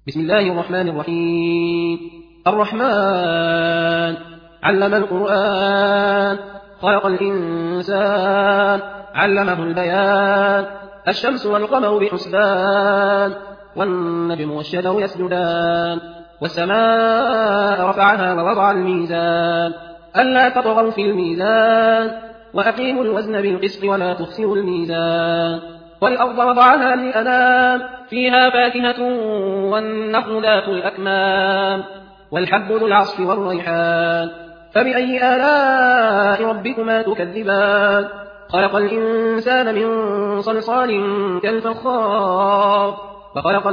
بسم الله الرحمن الرحيم. الرحمن علم القرآن خلق الإنسان علمه البيان. الشمس والقمر بحسبان والنجم والشجر يسجدان والسماء رفعها ووضع الميزان ألا تطغوا في الميزان وأقيموا الوزن بالقسط ولا تخسروا الميزان. والأرض وضعها للأنام فيها فاكهة والنخل ذات الأكمام والحب ذو العصف والريحان. فبأي آلاء ربكما تكذبان؟ خلق الإنسان من صلصال كالفخار وخلق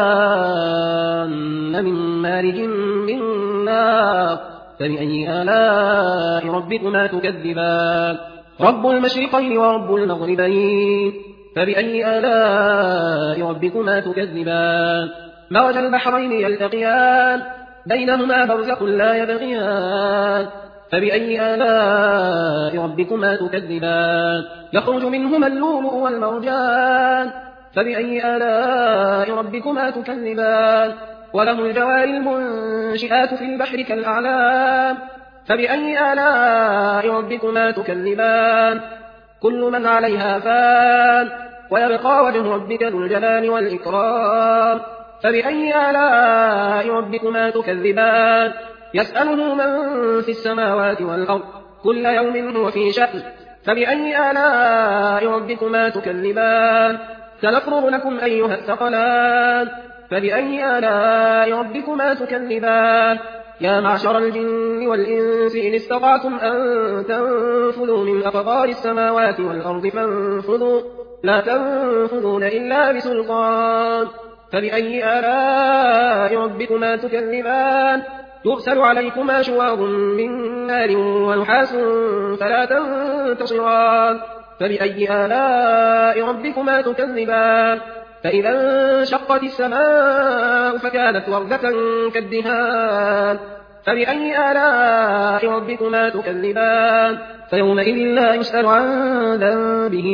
الجان من مارج من نار. فبأي آلاء ربكما تكذبان؟ رب المشرقين ورب المغربين. فبأي آلاء ربكما تكذبان؟ مرج البحرين يلتقيان بينهما برزخ لا يبغيان. فبأي آلاء ربكما تكذبان؟ يخرج منهما اللؤلؤ والمرجان. فبأي آلاء ربكما تكذبان؟ وله الجوار المنشآت في البحر كالأعلام. فبأي آلاء ربكما تكذبان؟ كل من عليها فان ويبقى وجه ربك ذو الجلال والإكرام. فبأي آلاء ربكما تكذبان؟ يسأله من في السماوات والأرض كل يوم هو في شأن. فبأي آلاء ربكما تكذبان؟ سنفرغ لكم أيها الثقلان. فبأي آلاء ربكما تكذبان؟ يا معشر الجن والإنس إن استطعتم أن تنفذوا من أقطار السماوات والأرض فانفذوا لا تنفذون إلا بسلطان. فبأي آلاء ربكما تكذبان؟ يرسل عليكما شواظ من نار ونحاس فلا تنتصران. فبأي آلاء ربكما تكذبان؟ فإذا انشقت السماء فكانت وردة كالدهان. فبأي آلاء ربكما تكذبان؟ فيومئذ لا يسأل عن ذنبه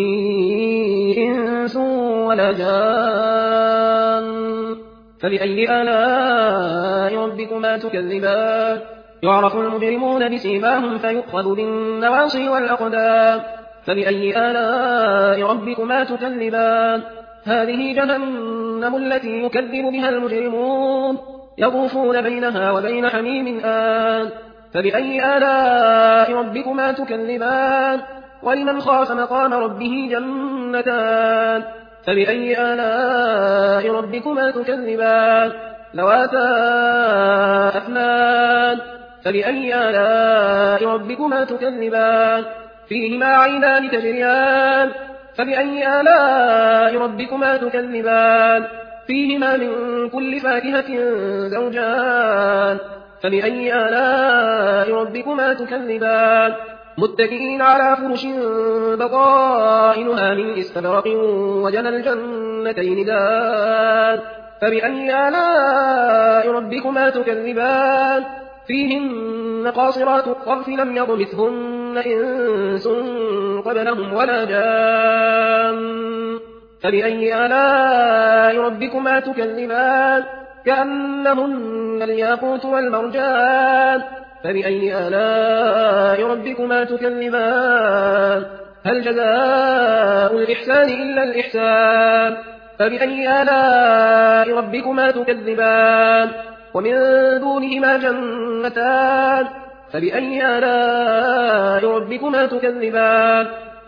إنس ولا جان. فبأي آلاء ربكما تكذبان؟ يعرف المجرمون بسيماهم فيؤخذ بالنواصي والأقدام. فبأي آلاء ربكما تكذبان؟ هذه جهنم التي يكذب بها المجرمون يطوفون بينها وبين حميم آن. فبأي آلاء ربكما تكذبان؟ ولمن خاف مقام ربه جنتان. فبأي آلاء ربكما تكذبان؟ ذواتا أفنان. فبأي آلاء ربكما تكذبان؟ فيهما عينان تجريان. فبأي آلاء ربكما تكذبان؟ فيهما من كل فاكهة زوجان. فبأي آلاء ربكما تكذبان؟ متكئين على فرش بطائنها من استبرق وجنى الجنتين دان. فبأي آلاء ربكما تكذبان؟ فيهن قاصرات الطرف لم يطمثهن إنس قبلهم ولا جان. فبأي آلاء ربكما تكذبان؟ كأنهن الياقوت والمرجان. فبأي آلاء ربكما تكذبان؟ هل جزاء الإحسان إلا الإحسان؟ فبأي آلاء ربكما تكذبان؟ ومن دونهما جنتان. فبأي آلاء ربكما تكذبان؟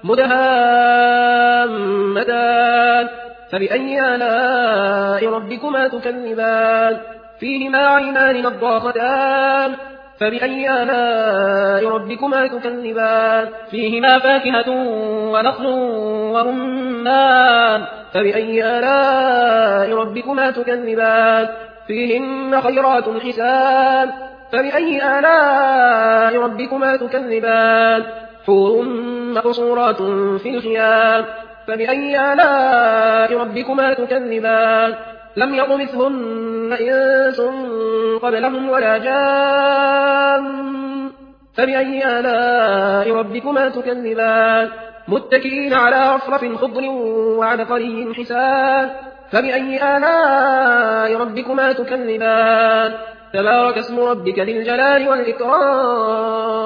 مدهامتان. فبأي آلاء ربكما تكذبان؟ فيهما عينان نضاختان. فبأي آلاء ربكما تكذبان؟ فيهما فاكهة ونخل ورمان. فبأي آلاء ربكما تكذبان؟ فيهن خيرات حسان. فبأي آلاء ربكما تكذبان؟ حور مقصورات في الخيام. فبأي آلاء ربكما تكذبان؟ لم يطمثهن إنس قبلهم ولا جان. فبأي آلاء ربكما تكذبان؟ متكئين على رفرف خضر وعبقري حسان. فبأي آلاء ربكما تكذبان تبارك اسم ربك ذي الجلال والإكرام